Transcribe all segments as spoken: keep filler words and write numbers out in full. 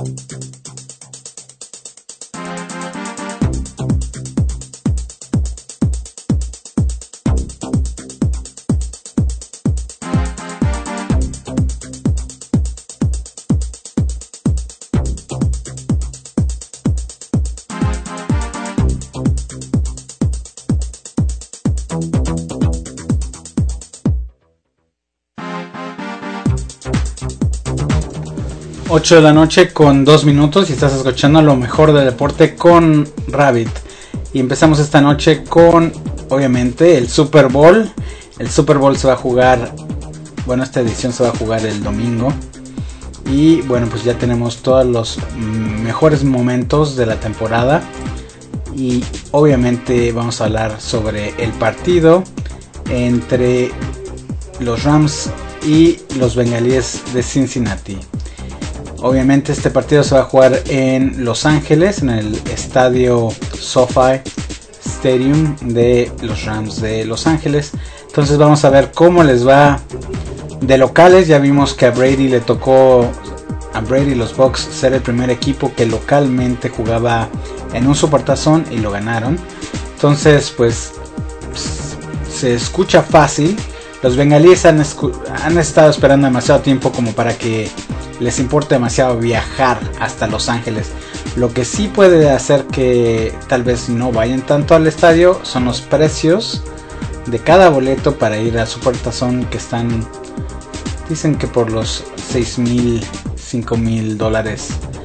ocho de la noche con dos minutos y estás escuchando lo mejor del deporte con Rabbit. Y empezamos esta noche con, obviamente, el Super Bowl. El Super Bowl se va a jugar, bueno, esta edición se va a jugar el domingo. Y bueno, pues ya tenemos todos los mejores momentos de la temporada. Y obviamente vamos a hablar sobre el partido entre los Rams y los Bengalíes de Cincinnati. Obviamente este partido se va a jugar en Los Ángeles, en el estadio SoFi Stadium de los Rams de Los Ángeles. Entonces vamos a ver cómo les va de locales. Ya vimos que a Brady le tocó, a Brady y los Bucks, ser el primer equipo que localmente jugaba en un supertazón y lo ganaron. Entonces pues se escucha fácil. Los bengalíes han, han estado esperando demasiado tiempo como para que les importa demasiado viajar hasta Los Ángeles. Lo que sí puede hacer que tal vez no vayan tanto al estadio son los precios de cada boleto para ir al Supertazón, que están, dicen que por los seis mil, cinco mil dólares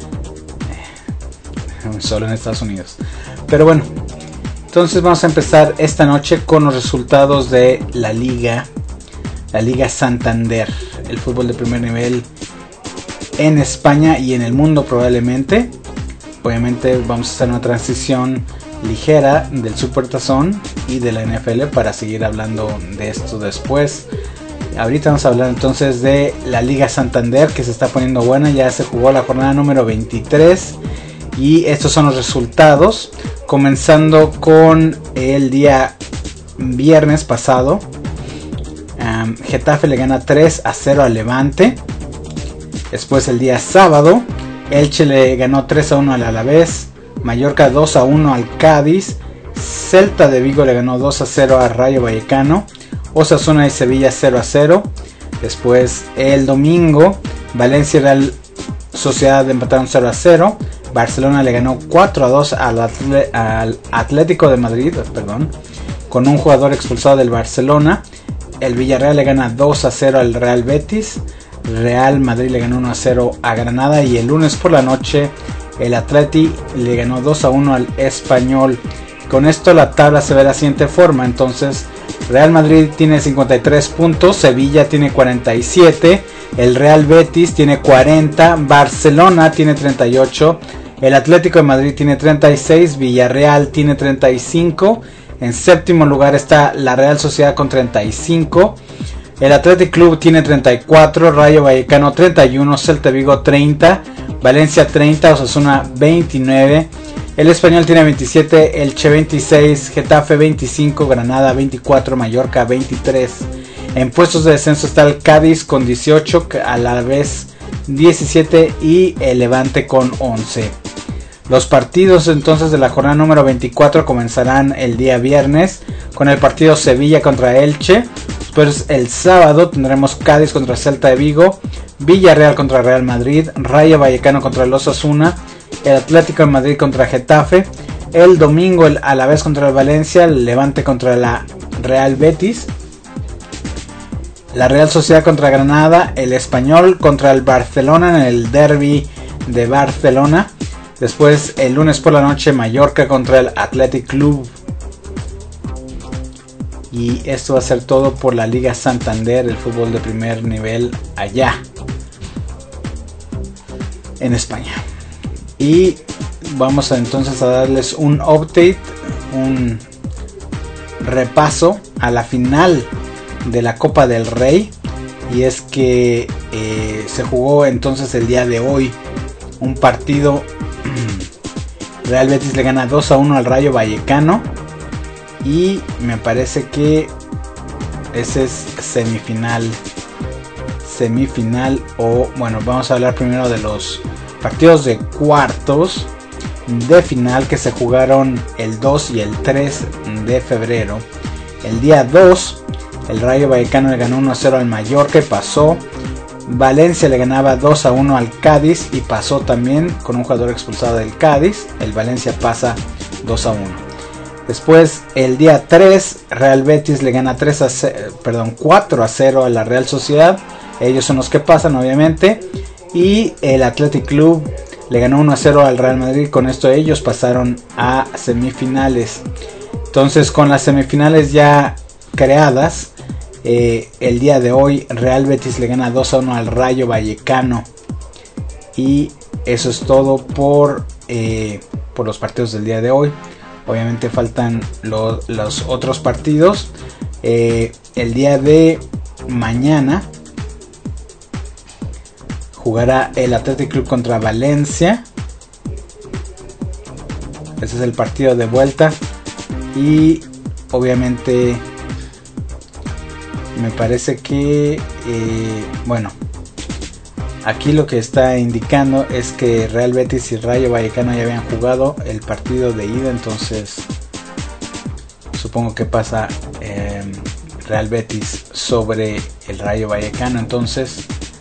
eh, solo en Estados Unidos. Pero bueno, entonces vamos a empezar esta noche con los resultados de la liga, la Liga Santander, el fútbol de primer nivel en España y en el mundo probablemente. Obviamente vamos a hacer una transición ligera del Supertazón y de la N F L para seguir hablando de esto después. Ahorita vamos a hablar entonces de la Liga Santander, que se está poniendo buena. Ya se jugó la jornada número veintitrés y estos son los resultados, comenzando con el día viernes pasado. um, Getafe le gana tres a cero al Levante. Después el día sábado, Elche le ganó tres a uno al Alavés, Mallorca dos a uno al Cádiz, Celta de Vigo le ganó dos a cero al Rayo Vallecano, Osasuna y Sevilla cero a cero. Después el domingo, Valencia y Real Sociedad empataron cero a cero, Barcelona le ganó cuatro a dos al, Atle- al Atlético de Madrid, perdón, con un jugador expulsado del Barcelona. El Villarreal le gana dos a cero al Real Betis. Real Madrid le ganó uno a cero a Granada, y el lunes por la noche el Atleti le ganó dos a uno al Español. Con esto la tabla se ve de la siguiente forma. Entonces Real Madrid tiene cincuenta y tres puntos, Sevilla tiene cuarenta y siete, el Real Betis tiene cuarenta, Barcelona tiene treinta y ocho, el Atlético de Madrid tiene treinta y seis, Villarreal tiene treinta y cinco. En séptimo lugar está la Real Sociedad con treinta y cinco. El Athletic Club tiene treinta y cuatro, Rayo Vallecano treinta y uno, Celta Vigo treinta, Valencia treinta, Osasuna veintinueve, el Español tiene veintisiete, Elche veintiséis, Getafe veinticinco, Granada veinticuatro, Mallorca veintitrés. En puestos de descenso está el Cádiz con dieciocho, a la vez diecisiete y el Levante con once. Los partidos entonces de la jornada número veinticuatro comenzarán el día viernes con el partido Sevilla contra Elche. Después el sábado tendremos Cádiz contra Celta de Vigo, Villarreal contra Real Madrid, Rayo Vallecano contra el Osasuna, el Atlético de Madrid contra Getafe. El domingo el Alavés contra el Valencia, el Levante contra la Real Betis, la Real Sociedad contra Granada, el Español contra el Barcelona en el derbi de Barcelona. Después el lunes por la noche Mallorca contra el Athletic Club. Y esto va a ser todo por la Liga Santander, el fútbol de primer nivel allá en España. Y vamos a, entonces a darles un update, un repaso a la final de la Copa del Rey. Y es que eh, se jugó entonces el día de hoy un partido. Real Betis le gana dos a uno al Rayo Vallecano. Y me parece que ese es semifinal. semifinal, o bueno, vamos a hablar primero de los partidos de cuartos de final que se jugaron el dos y el tres de febrero. El día dos, el Rayo Vallecano le ganó uno a cero al Mallorca y pasó. Valencia le ganaba dos a uno al Cádiz y pasó también con un jugador expulsado del Cádiz. El Valencia pasa dos a uno. Después, el día tres, Real Betis le gana tres a cero, perdón, cuatro a cero a la Real Sociedad. Ellos son los que pasan, obviamente. Y el Athletic Club le ganó uno a cero al Real Madrid. Con esto ellos pasaron a semifinales. Entonces, con las semifinales ya creadas, eh, el día de hoy Real Betis le gana dos a uno al Rayo Vallecano. Y eso es todo por, eh, por los partidos del día de hoy. Obviamente faltan lo, los otros partidos. Eh, el día de mañana jugará el Athletic Club contra Valencia. Ese es el partido de vuelta. Y obviamente me parece que eh, bueno, aquí lo que está indicando es que Real Betis y Rayo Vallecano ya habían jugado el partido de ida, entonces supongo que pasa eh, Real Betis sobre el Rayo Vallecano. Entonces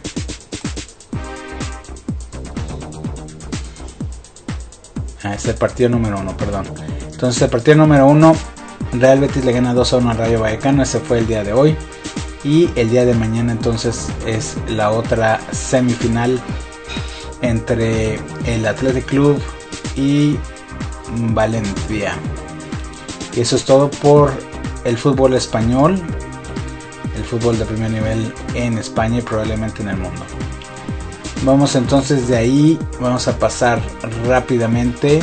ah, es el partido número uno, perdón. Entonces el partido número uno, Real Betis le gana dos a uno al Rayo Vallecano. Ese fue el día de hoy. Y el día de mañana entonces es la otra semifinal entre el Athletic Club y Valencia. Y eso es todo por el fútbol español, el fútbol de primer nivel en España y probablemente en el mundo. Vamos entonces de ahí, vamos a pasar rápidamente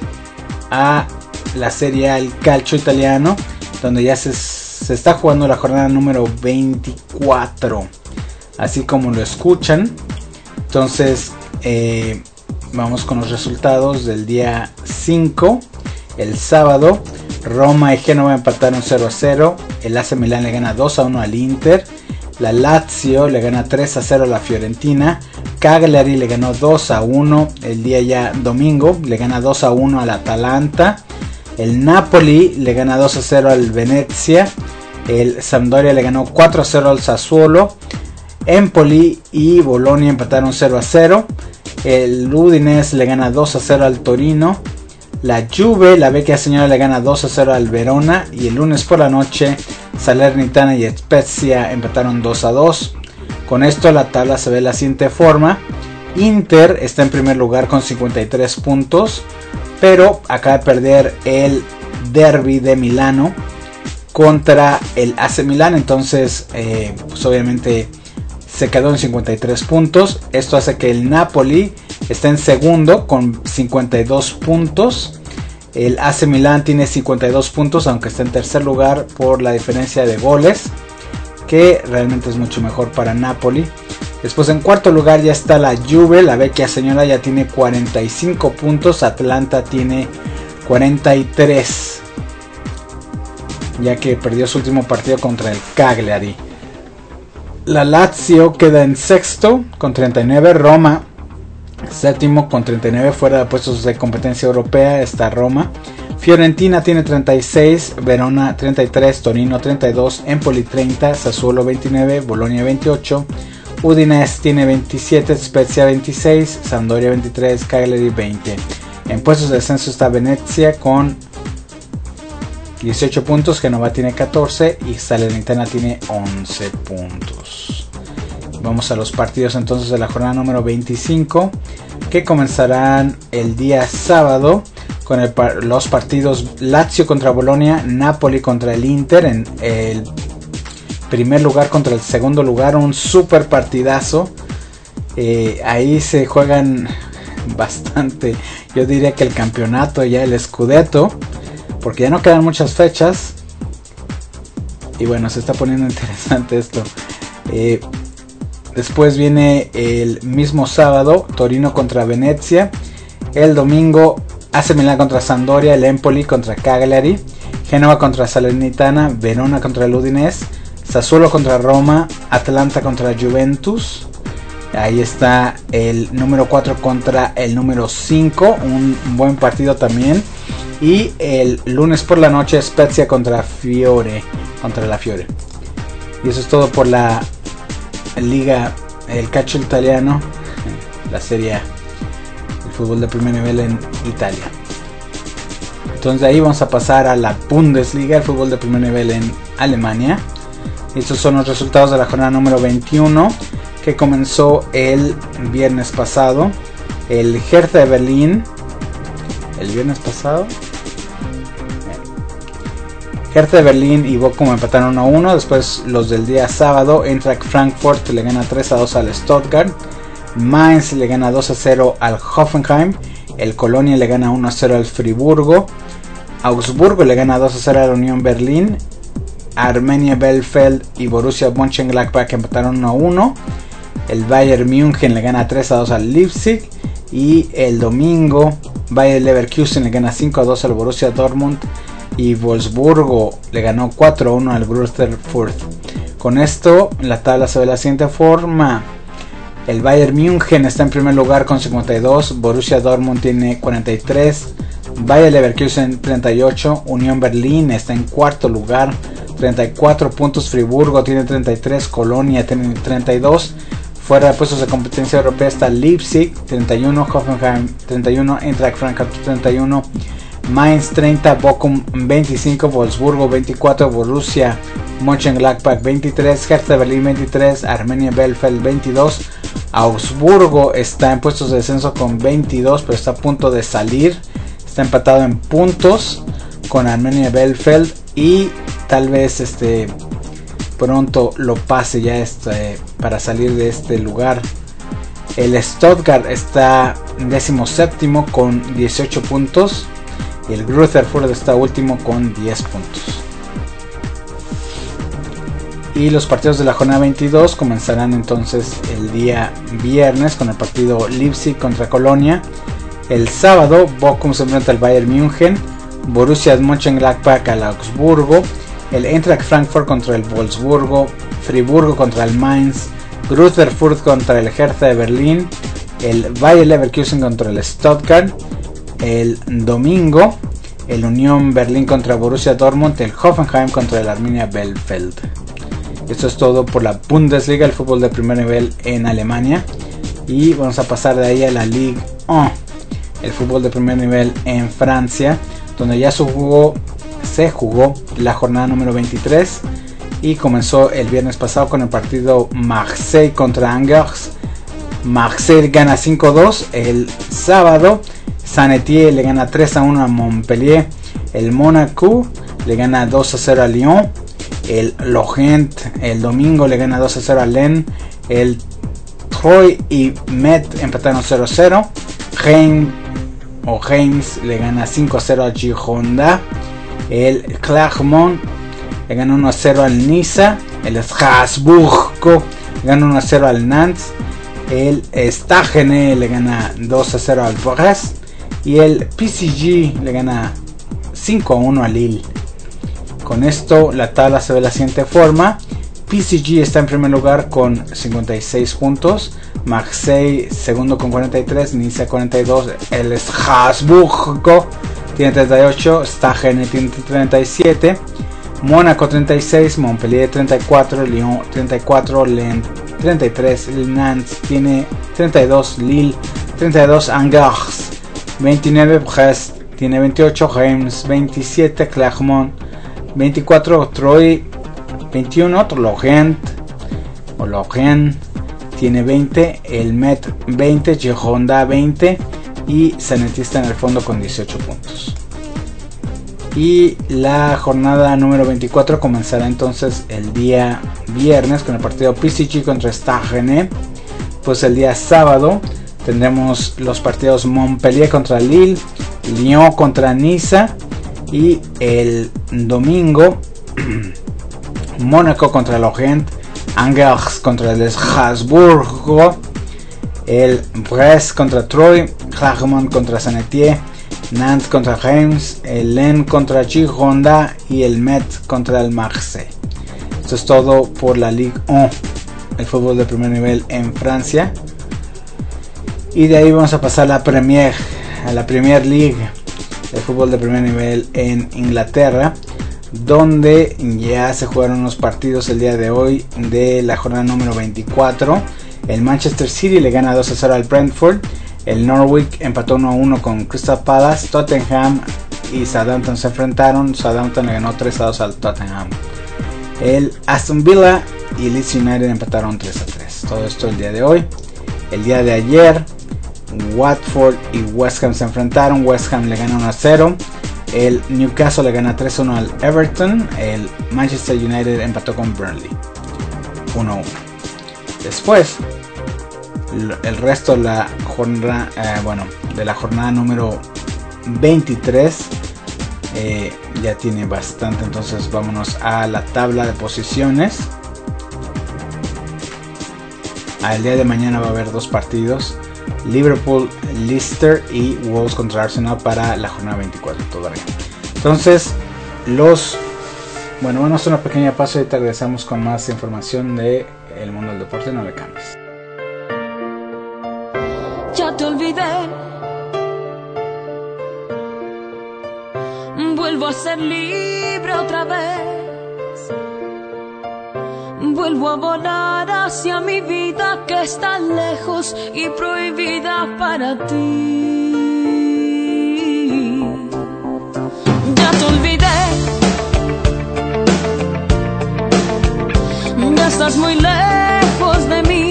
a la Serie A, el calcio italiano, donde ya se Se está jugando la jornada número veinticuatro, así como lo escuchan. Entonces eh, vamos con los resultados del día cinco. El sábado, Roma y Génova empataron cero a cero. El A C Milán le gana dos a uno al Inter. La Lazio le gana tres a cero a la Fiorentina. Cagliari le ganó dos a uno el día ya domingo. Le gana dos a uno al Atalanta. El Napoli le gana dos a cero al Venezia. El Sampdoria le ganó cuatro a cero al Sassuolo. Empoli y Bolonia empataron cero a cero. El Udinese le gana dos a cero al Torino. La Juve, la vecchia señora, le gana dos a cero al Verona. Y el lunes por la noche, Salernitana y Spezia empataron dos a dos. Con esto la tabla se ve de la siguiente forma. Inter está en primer lugar con cincuenta y tres puntos. Pero acaba de perder el derby de Milano contra el A C Milán. Entonces eh, pues obviamente se quedó en cincuenta y tres puntos. Esto hace que el Napoli esté en segundo con cincuenta y dos puntos. El A C Milán tiene cincuenta y dos puntos, aunque está en tercer lugar por la diferencia de goles, que realmente es mucho mejor para Napoli. Después en cuarto lugar ya está la Juve, la vecchia señora ya tiene cuarenta y cinco puntos. Atlanta tiene cuarenta y tres, ya que perdió su último partido contra el Cagliari. La Lazio queda en sexto con treinta y nueve. Roma séptimo con treinta y nueve. Fuera de puestos de competencia europea está Roma. Fiorentina tiene treinta y seis, Verona treinta y tres, Torino treinta y dos, Empoli treinta, Sassuolo veintinueve, Bolonia veintiocho, Udinese tiene veintisiete, Spezia veintiséis, Sampdoria veintitrés, Cagliari veinte. En puestos de descenso está Venezia con dieciocho puntos, Génova tiene catorce y Salernitana tiene once puntos. Vamos a los partidos entonces de la jornada número veinticinco, que comenzarán el día sábado con el, los partidos Lazio contra Bolonia, Napoli contra el Inter, en el primer lugar contra el segundo lugar, un super partidazo. Eh, ahí se juegan bastante, yo diría que el campeonato, ya el Scudetto, porque ya no quedan muchas fechas. Y bueno, se está poniendo interesante esto. Eh, después viene el mismo sábado Torino contra Venezia. El domingo A C Milán contra Sampdoria, el Empoli contra Cagliari, Génova contra Salernitana, Verona contra el Udinese, Sassuolo contra Roma, Atalanta contra Juventus. Ahí está el número cuatro contra el número cinco, un buen partido también. Y el lunes por la noche Spezia contra Fiore, contra la Fiore. Y eso es todo por la liga, el calcio italiano, la Serie A, el fútbol de primer nivel en Italia. Entonces de ahí vamos a pasar a la Bundesliga, el fútbol de primer nivel en Alemania. Estos son los resultados de la jornada número veintiuno, que comenzó el viernes pasado. El Hertha de Berlín, el viernes pasado, Hertha de Berlín y Bochum empataron uno a uno. Después los del día sábado, Eintracht Frankfurt le gana tres a dos al Stuttgart. Mainz le gana dos a cero al Hoffenheim. El Colonia le gana uno a cero al Friburgo. Augsburgo le gana dos a cero a la Unión Berlín. Arminia Bielefeld y Borussia Mönchengladbach empataron uno a uno. El Bayern München le gana tres a dos al Leipzig. Y el domingo, Bayer Leverkusen le gana cinco a dos al Borussia Dortmund. Y Wolfsburgo le ganó cuatro a uno al Rutherford. Con esto la tabla se ve de la siguiente forma. El Bayern München está en primer lugar con cincuenta y dos. Borussia Dortmund tiene cuarenta y tres. Bayer Leverkusen treinta y ocho. Unión Berlín está en cuarto lugar, treinta y cuatro puntos. Friburgo tiene treinta y tres. Colonia tiene treinta y dos. Fuera de puestos de competencia europea está Leipzig treinta y uno. Hoffenheim treinta y uno. Eintracht Frankfurt treinta y uno. Mainz treinta, Bochum veinticinco, Wolfsburgo veinticuatro, Borussia Mönchengladbach veintitrés, Hertha Berlín veintitrés, Arminia Bielefeld veintidós. Augsburgo está en puestos de descenso con veintidós, pero está a punto de salir. Está empatado en puntos con Arminia Bielefeld y tal vez este pronto lo pase ya este, para salir de este lugar. El Stuttgart está en décimo séptimo con dieciocho puntos. Y el Rutherford está último con diez puntos. Y los partidos de la jornada veintidós comenzarán entonces el día viernes con el partido Leipzig contra Colonia. El sábado Bochum se enfrenta al Bayern München. Borussia Mönchengladbach al Augsburgo. El Eintracht Frankfurt contra el Wolfsburgo. Friburgo contra el Mainz. Rutherford contra el Hertha de Berlín. El Bayer Leverkusen contra el Stuttgart. El domingo, el Unión Berlín contra Borussia Dortmund, el Hoffenheim contra el Arminia Bielefeld. Esto es todo por la Bundesliga, el fútbol de primer nivel en Alemania. Y vamos a pasar de ahí a la Ligue uno, el fútbol de primer nivel en Francia, donde ya se jugó, se jugó la jornada número veintitrés y comenzó el viernes pasado con el partido Marseille contra Angers. Marseille gana cinco a dos. El sábado Saint-Étienne le gana tres a uno a Montpellier. El Monaco le gana dos a cero a Lyon. El Lorient el domingo le gana dos a cero a Lens. El Troyes y Metz empataron cero a cero. Reims o Reims le gana cinco a cero a Girona. El Clermont le gana uno a cero al Niza. El Strasbourg le gana uno a cero al Nantes. El Stagene le gana dos a cero al Brest. Y el P S G le gana cinco a uno a Lille. Con esto la tabla se ve de la siguiente forma. P S G está en primer lugar con cincuenta y seis puntos. Marseille segundo con cuarenta y tres. Niza cuarenta y dos. El Strasbourg tiene treinta y ocho. Stagene tiene treinta y siete. Mónaco treinta y seis. Montpellier treinta y cuatro. Lyon treinta y cuatro. Lens treinta y tres. Nantes tiene treinta y dos. Lille treinta y dos. Angers veintinueve, Brest tiene veintiocho, Reims veintisiete, Clermont veinticuatro, Troyes veintiuno, Lorient o Lorient tiene veinte, el Metz veinte, Girona veinte y Saint-Étienne está en el fondo con dieciocho puntos. Y la jornada número veinticuatro comenzará entonces el día viernes con el partido P S G contra Stagene. Pues el día sábado tendremos los partidos Montpellier contra Lille, Lyon contra Niza y el domingo Mónaco contra Lorient, Angers contra el Strasbourg, el Brest contra Troyes, Clermont contra Saint-Étienne, Nantes contra Reims, el Lens contra Girona y el Metz contra el Marseille. Esto es todo por la Ligue uno, el fútbol de primer nivel en Francia. Y de ahí vamos a pasar a la Premier, a la Premier League, el fútbol de primer nivel en Inglaterra, donde ya se jugaron unos partidos el día de hoy de la jornada número veinticuatro. El Manchester City le gana dos a cero al Brentford. El Norwich empató uno a uno con Crystal Palace. Tottenham y Southampton se enfrentaron. Southampton le ganó tres a dos al Tottenham. El Aston Villa y Leeds United empataron tres a tres. Todo esto el día de hoy. El día de ayer, Watford y West Ham se enfrentaron. West Ham le gana uno a cero. El Newcastle le gana tres a uno al Everton. El Manchester United empató con Burnley uno a uno. Después, el resto de la jornada, eh, bueno, de la jornada número veintitrés eh, ya tiene bastante. Entonces vámonos a la tabla de posiciones. Al día de mañana va a haber dos partidos: Liverpool, Leicester y Wolves contra Arsenal para la jornada veinticuatro todavía. Entonces, los bueno, vamos a hacer una pequeña pausa y ahorita regresamos con más información de el mundo del deporte. No le cambies. Ya te olvidé, vuelvo a ser libre otra vez, vuelvo a volar hacia mi vida que está lejos y prohibida para ti. Ya te olvidé, ya estás muy lejos de mí.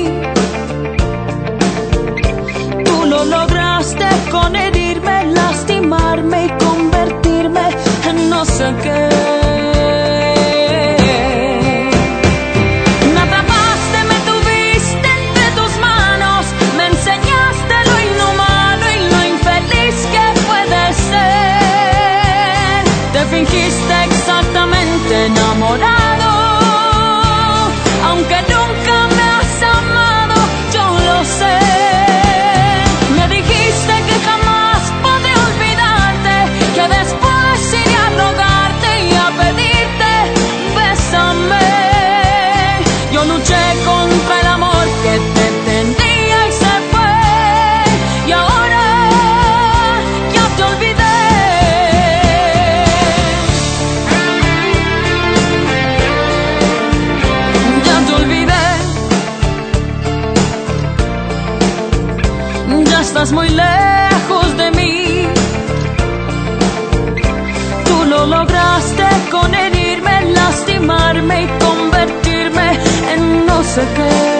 Lo lograste con herirme, lastimarme y convertirme en no sé qué. Me atrapaste, me tuviste entre tus manos, me enseñaste lo inhumano y lo infeliz que puede ser. Te fingiste exactamente enamorado, aunque nunca me has amado, yo lo sé. Contra el amor que te tendría y se fue, y ahora ya te olvidé. Ya te olvidé, ya estás muy lejos de mí. Tú lo lograste con herirme, lastimarme y convertirme en no sé qué.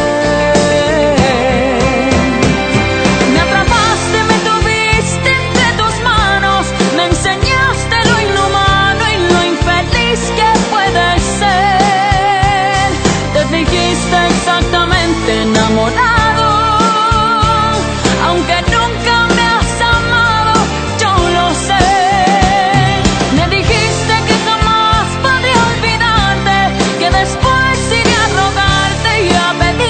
Me atrapaste, me tuviste entre tus manos, me enseñaste lo inhumano y lo infeliz que puede ser. Te fingiste exactamente enamorado, aunque nunca me has amado, yo lo sé. Me dijiste que jamás podría olvidarte, que después iría a rogarte y a pedir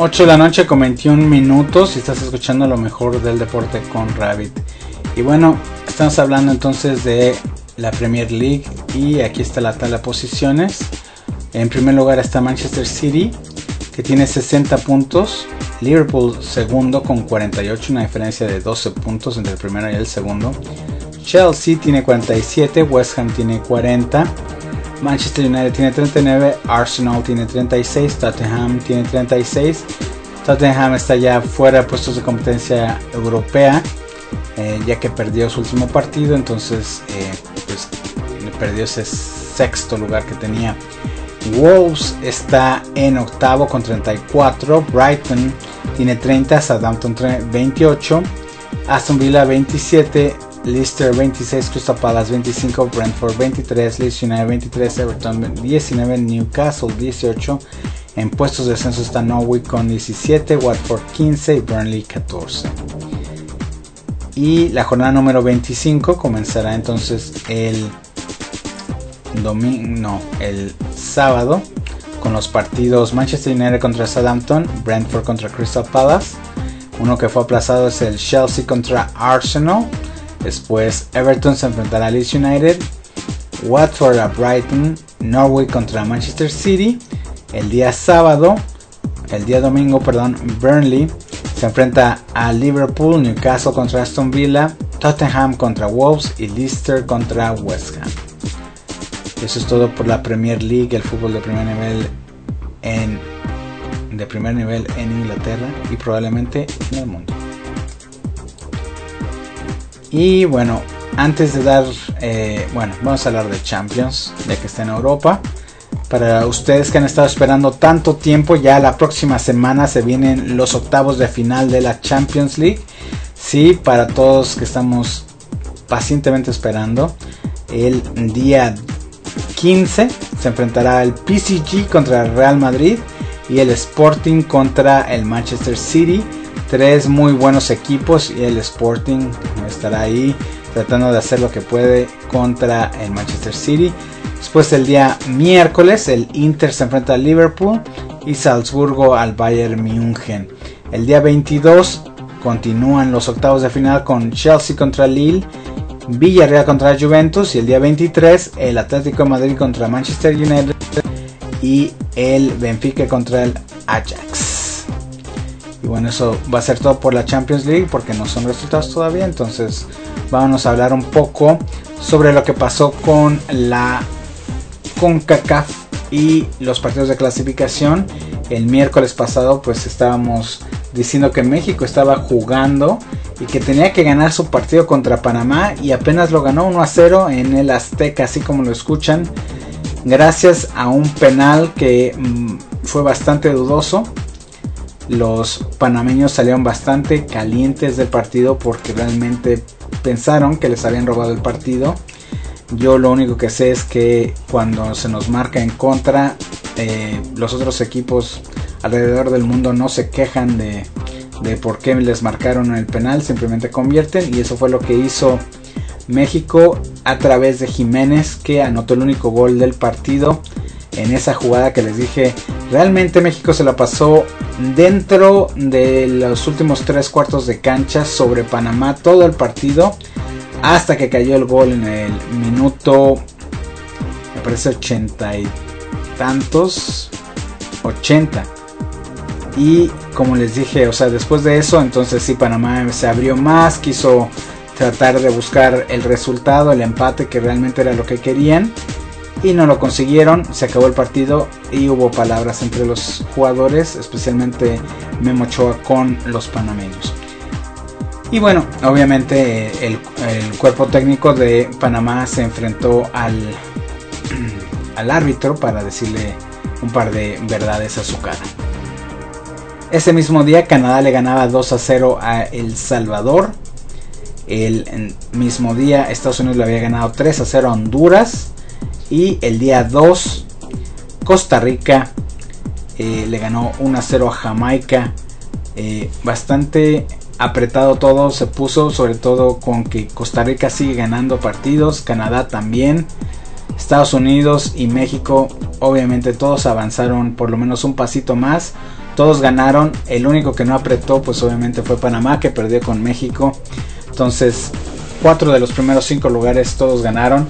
ocho de la noche con veintiún minutos y estás escuchando lo mejor del deporte con Rabbit. Y bueno, estamos hablando entonces de la Premier League y aquí está la tabla de posiciones. En primer lugar está Manchester City, que tiene sesenta puntos. Liverpool segundo con cuarenta y ocho, una diferencia de doce puntos entre el primero y el segundo. Chelsea tiene cuarenta y siete, West Ham tiene cuarenta, Manchester United tiene treinta y nueve, Arsenal tiene treinta y seis, Tottenham tiene treinta y seis. Tottenham está ya fuera de puestos de competencia europea, eh, ya que perdió su último partido, entonces eh, pues, perdió ese sexto lugar que tenía. Wolves está en octavo con treinta y cuatro, Brighton tiene treinta, Southampton veintiocho, Aston Villa veintisiete, Leicester veintiséis, Crystal Palace veinticinco, Brentford veintitrés, Leeds United veintitrés, Everton diecinueve, Newcastle dieciocho. En puestos de descenso está Norwich con diecisiete, Watford quince y Burnley catorce. Y la jornada número veinticinco comenzará entonces el domingo, no, el sábado, con los partidos Manchester United contra Southampton, Brentford contra Crystal Palace. Uno que fue aplazado es el Chelsea contra Arsenal. Después Everton se enfrentará a Leeds United, Watford a Brighton, Norwich contra Manchester City. El día sábado, el día domingo, perdón, Burnley se enfrenta a Liverpool, Newcastle contra Aston Villa, Tottenham contra Wolves y Leicester contra West Ham. Eso es todo por la Premier League, el fútbol de primer nivel en de primer nivel en Inglaterra y probablemente en el mundo. Y bueno, antes de dar, eh, bueno, vamos a hablar de Champions, ya que está en Europa. Para ustedes que han estado esperando tanto tiempo, ya la próxima semana se vienen los octavos de final de la Champions League. Sí, para todos que estamos pacientemente esperando, el día quince se enfrentará el P S G contra el Real Madrid y el Sporting contra el Manchester City. Tres muy buenos equipos y el Sporting estará ahí tratando de hacer lo que puede contra el Manchester City. Después el día miércoles el Inter se enfrenta al Liverpool y Salzburgo al Bayern München. El día veintidós continúan los octavos de final con Chelsea contra Lille, Villarreal contra Juventus y el día veintitrés el Atlético de Madrid contra Manchester United y el Benfica contra el Ajax. Y bueno, eso va a ser todo por la Champions League porque no son resultados todavía. Entonces vamos a hablar un poco sobre lo que pasó con la CONCACAF y los partidos de clasificación. El miércoles pasado pues estábamos diciendo que México estaba jugando y que tenía que ganar su partido contra Panamá y apenas lo ganó uno a cero en el Azteca, así como lo escuchan, gracias a un penal que mmm, fue bastante dudoso. Los panameños salieron bastante calientes del partido porque realmente pensaron que les habían robado el partido. Yo lo único que sé es que cuando se nos marca en contra, eh, los otros equipos alrededor del mundo no se quejan de, de por qué les marcaron el penal, simplemente convierten, y eso fue lo que hizo México a través de Jiménez, que anotó el único gol del partido en esa jugada que les dije. Realmente México se la pasó dentro de los últimos tres cuartos de cancha sobre Panamá todo el partido hasta que cayó el gol en el minuto, me parece ochenta y tantos, ochenta. Y como les dije, o sea, después de eso, entonces sí, Panamá se abrió más, quiso tratar de buscar el resultado, el empate, que realmente era lo que querían, y no lo consiguieron. Se acabó el partido y hubo palabras entre los jugadores, especialmente Memo Ochoa con los panameños. Y bueno, obviamente el, el cuerpo técnico de Panamá se enfrentó al, al árbitro para decirle un par de verdades a su cara. Ese mismo día Canadá le ganaba dos a cero a El Salvador. El mismo día Estados Unidos le había ganado tres a cero a Honduras. Y el día dos Costa Rica eh, le ganó uno a cero a Jamaica. Eh, bastante apretado todo se puso, sobre todo con que Costa Rica sigue ganando partidos, Canadá también, Estados Unidos y México obviamente todos avanzaron por lo menos un pasito más, todos ganaron. El único que no apretó pues obviamente fue Panamá, que perdió con México. Entonces cuatro de los primeros cinco lugares todos ganaron.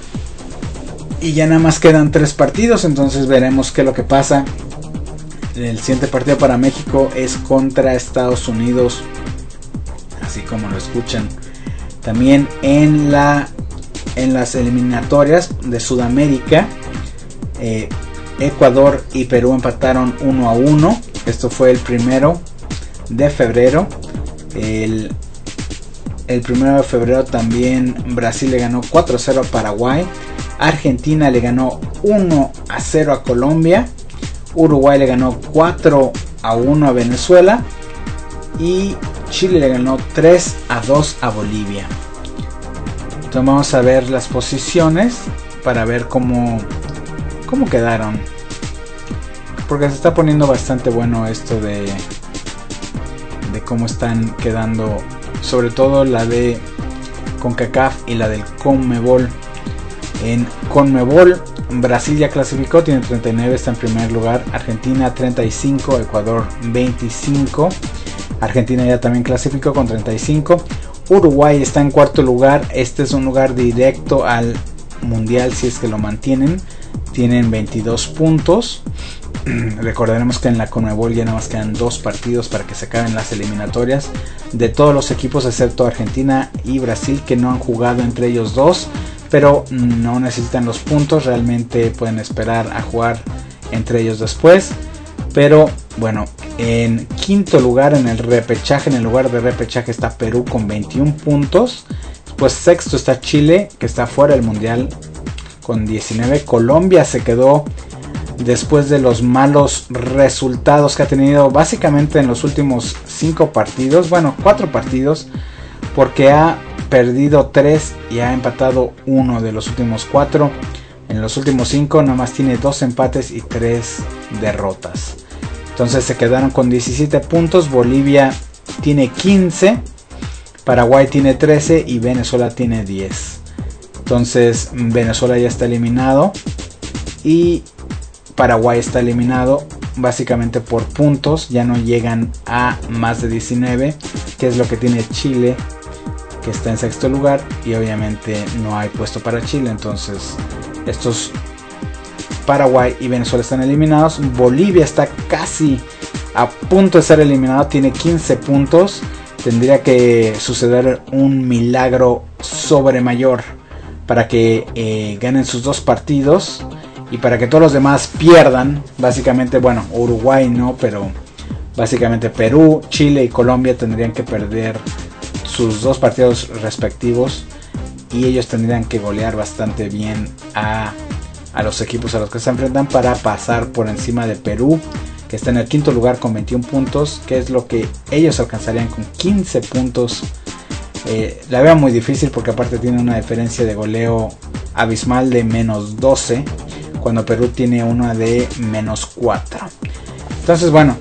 Y ya nada más quedan tres partidos, entonces veremos qué es lo que pasa. El siguiente partido para México es contra Estados Unidos, así como lo escuchan. También en la en las eliminatorias de Sudamérica, eh, Ecuador y Perú empataron uno a uno. Esto fue el primero de febrero. El, el primero de febrero también Brasil le ganó cuatro a cero a Paraguay. Argentina le ganó uno a cero a Colombia. Uruguay le ganó cuatro a uno a Venezuela. Y Chile le ganó tres a dos a Bolivia. Entonces vamos a ver las posiciones para ver cómo, cómo quedaron. Porque se está poniendo bastante bueno esto de, de cómo están quedando. Sobre todo la de CONCACAF y la del CONMEBOL. En CONMEBOL, Brasil ya clasificó, tiene treinta y nueve, está en primer lugar. Argentina treinta y cinco, Ecuador veinticinco. Argentina ya también clasificó con treinta y cinco. Uruguay está en cuarto lugar. Este es un lugar directo al mundial si es que lo mantienen. Tienen veintidós puntos. Recordaremos que en la CONMEBOL ya nada más quedan dos partidos para que se acaben las eliminatorias de todos los equipos excepto Argentina y Brasil, que no han jugado entre ellos dos, pero no necesitan los puntos, realmente pueden esperar a jugar entre ellos después. Pero bueno, en quinto lugar en el repechaje, en el lugar de repechaje está Perú con veintiún puntos. Pues sexto está Chile, que está fuera del mundial, con diecinueve. Colombia se quedó después de los malos resultados que ha tenido básicamente en los últimos cinco partidos, bueno, cuatro partidos, porque ha perdido tres y ha empatado uno de los últimos cuatro. En los últimos cinco nada más tiene dos empates y tres derrotas. Entonces se quedaron con diecisiete puntos. Bolivia tiene quince, Paraguay tiene trece y Venezuela tiene diez. Entonces Venezuela ya está eliminado y Paraguay está eliminado básicamente por puntos. Ya no llegan a más de diecinueve, que es lo que tiene Chile, que está en sexto lugar, y obviamente no hay puesto para Chile. Entonces estos Paraguay y Venezuela están eliminados. Bolivia está casi a punto de ser eliminado, tiene quince puntos. Tendría que suceder un milagro sobre mayor para que eh, ganen sus dos partidos y para que todos los demás pierdan. Básicamente, bueno, Uruguay no, pero básicamente Perú, Chile y Colombia tendrían que perder sus dos partidos respectivos y ellos tendrían que golear bastante bien a, a los equipos a los que se enfrentan para pasar por encima de Perú, que está en el quinto lugar con veintiún puntos, que es lo que ellos alcanzarían con quince puntos. Eh, la veo muy difícil porque aparte tiene una diferencia de goleo abismal de menos doce, cuando Perú tiene una de menos cuatro. Entonces, bueno,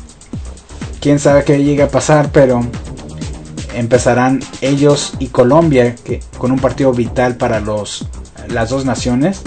quién sabe qué llega a pasar, pero empezarán ellos y Colombia que, con un partido vital para los, las dos naciones,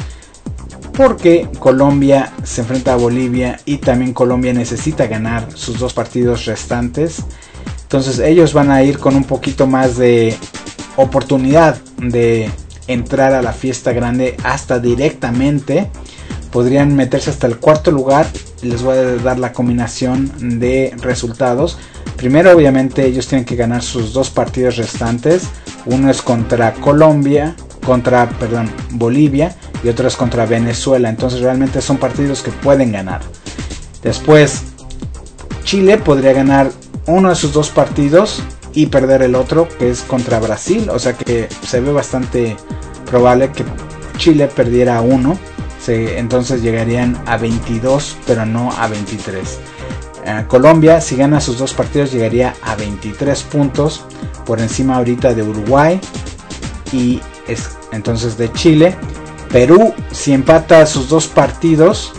porque Colombia se enfrenta a Bolivia y también Colombia necesita ganar sus dos partidos restantes. Entonces ellos van a ir con un poquito más de oportunidad de entrar a la fiesta grande, hasta directamente podrían meterse hasta el cuarto lugar. Les voy a dar la combinación de resultados. Primero, obviamente, ellos tienen que ganar sus dos partidos restantes. Uno es contra Colombia, contra, perdón, Bolivia, y otro es contra Venezuela. Entonces realmente son partidos que pueden ganar. Después, Chile podría ganar uno de sus dos partidos y perder el otro, que es contra Brasil. O sea que se ve bastante probable que Chile perdiera uno. Se, entonces llegarían a veintidós, pero no a veintitrés. Eh, Colombia, si gana sus dos partidos, llegaría a veintitrés puntos, por encima ahorita de Uruguay y es, entonces de Chile. Perú, si empata sus dos partidos,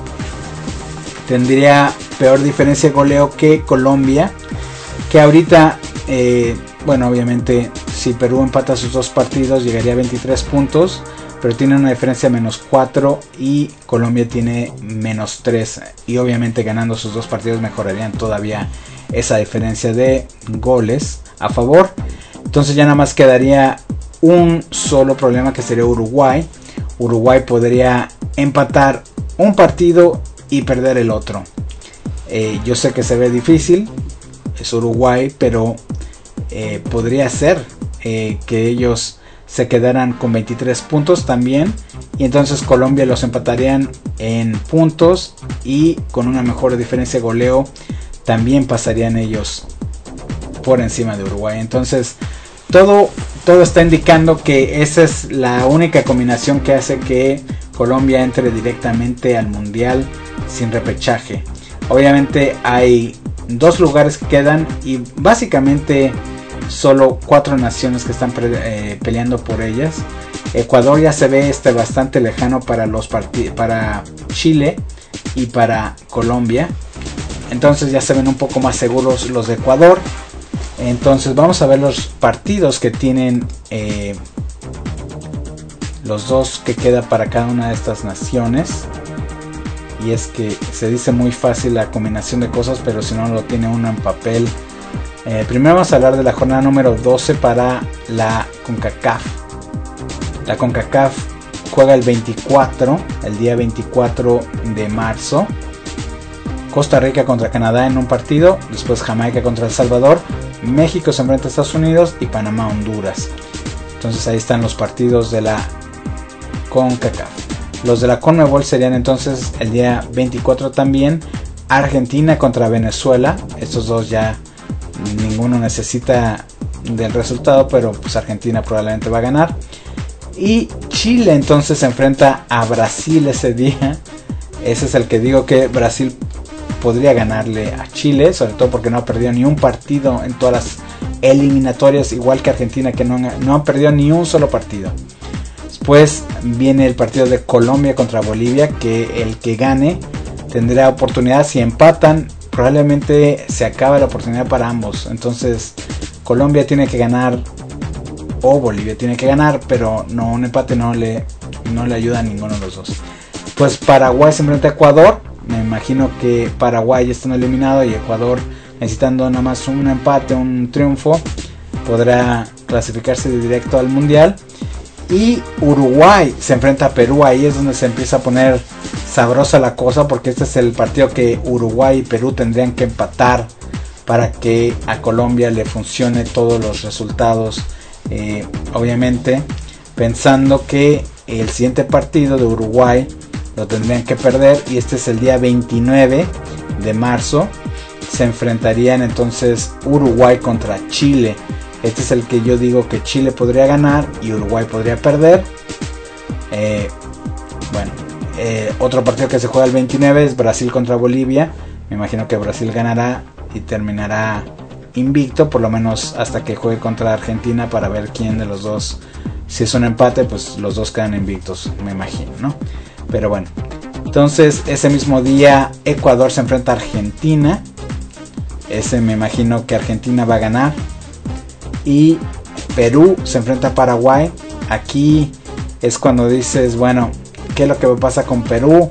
tendría peor diferencia de goleo que Colombia, que ahorita, eh, bueno, obviamente si Perú empata sus dos partidos llegaría a veintitrés puntos, pero tiene una diferencia de menos cuatro y Colombia tiene menos tres, y obviamente ganando sus dos partidos mejorarían todavía esa diferencia de goles a favor. Entonces ya nada más quedaría un solo problema, que sería Uruguay. Uruguay podría empatar un partido y perder el otro. Eh, yo sé que se ve difícil, es Uruguay, pero eh, podría ser eh, que ellos se quedaran con veintitrés puntos también, y entonces Colombia los empatarían en puntos y con una mejor diferencia de goleo también pasarían ellos por encima de Uruguay. Entonces todo, todo está indicando que esa es la única combinación que hace que Colombia entre directamente al mundial sin repechaje. Obviamente hay dos lugares que quedan y básicamente solo cuatro naciones que están eh, peleando por ellas. Ecuador ya se ve este bastante lejano para los para Chile y para Colombia. Entonces ya se ven un poco más seguros los de Ecuador. Entonces vamos a ver los partidos que tienen eh, los dos que queda para cada una de estas naciones. Y es que se dice muy fácil la combinación de cosas, pero si no lo tiene uno en papel. Eh, primero vamos a hablar de la jornada número doce para la CONCACAF. La CONCACAF juega el veinticuatro, el día veinticuatro de marzo. Costa Rica contra Canadá en un partido, después Jamaica contra El Salvador, México se enfrenta a Estados Unidos y Panamá a Honduras. Entonces ahí están los partidos de la CONCACAF. Los de la CONMEBOL serían entonces el día veinticuatro también, Argentina contra Venezuela. Estos dos ya ninguno necesita del resultado, pero pues Argentina probablemente va a ganar. Y Chile entonces se enfrenta a Brasil ese día. Ese es el que digo que Brasil podría ganarle a Chile, sobre todo porque no ha perdido ni un partido en todas las eliminatorias, igual que Argentina, que no, no han perdido ni un solo partido. Después viene el partido de Colombia contra Bolivia, que el que gane tendrá oportunidad. Si empatan, probablemente se acabe la oportunidad para ambos. Entonces Colombia tiene que ganar o Bolivia tiene que ganar, pero no, un empate no le, no le ayuda a ninguno de los dos. Pues Paraguay se enfrenta a Ecuador. Me imagino que Paraguay ya está eliminado y Ecuador, necesitando nada más un empate, un triunfo, podrá clasificarse de directo al mundial. Y Uruguay se enfrenta a Perú. Ahí es donde se empieza a poner sabrosa la cosa, porque este es el partido que Uruguay y Perú tendrían que empatar para que a Colombia le funcione todos los resultados. Eh, obviamente pensando que el siguiente partido de Uruguay lo tendrían que perder, y este es el día veintinueve de marzo. Se enfrentarían entonces Uruguay contra Chile. Este es el que yo digo que Chile podría ganar y Uruguay podría perder. Eh, bueno, eh, otro partido que se juega el veintinueve es Brasil contra Bolivia. Me imagino que Brasil ganará y terminará invicto, por lo menos hasta que juegue contra Argentina, para ver quién de los dos, si es un empate, pues los dos quedan invictos, me imagino, ¿no? Pero bueno, entonces ese mismo día Ecuador se enfrenta a Argentina. Ese me imagino que Argentina va a ganar. Y Perú se enfrenta a Paraguay. Aquí es cuando dices, bueno, ¿qué es lo que pasa con Perú?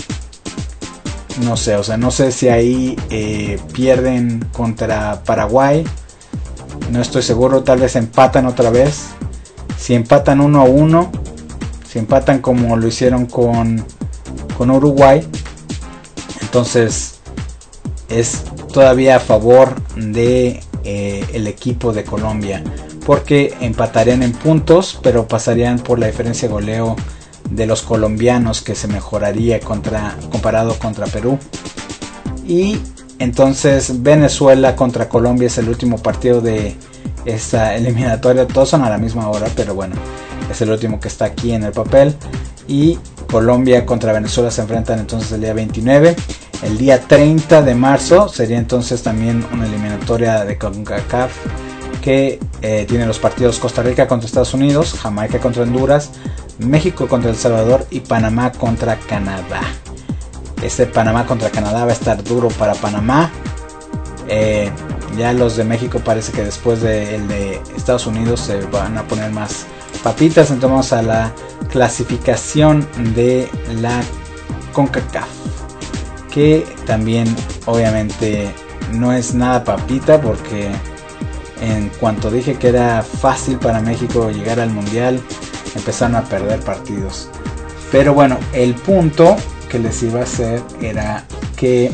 No sé, o sea, no sé si ahí eh, pierden contra Paraguay. No estoy seguro, tal vez empatan otra vez. Si empatan uno a uno, si empatan como lo hicieron con, con Uruguay, entonces es todavía a favor de eh, el equipo de Colombia, porque empatarían en puntos, pero pasarían por la diferencia de goleo de los colombianos, que se mejoraría contra, comparado contra Perú. Y entonces Venezuela contra Colombia es el último partido de esta eliminatoria. Todos son a la misma hora, pero bueno, es el último que está aquí en el papel. Y Colombia contra Venezuela se enfrentan entonces el día veintinueve. El día treinta de marzo sería entonces también una eliminatoria de CONCACAF, que eh, tiene los partidos Costa Rica contra Estados Unidos, Jamaica contra Honduras, México contra El Salvador y Panamá contra Canadá. Este Panamá contra Canadá va a estar duro para Panamá. Eh, ya los de México parece que después del de Estados Unidos se van a poner más papitas. Entonces vamos a la clasificación de la CONCACAF, que también obviamente no es nada papita, porque en cuanto dije que era fácil para México llegar al mundial, empezaron a perder partidos. Pero bueno, el punto que les iba a hacer era que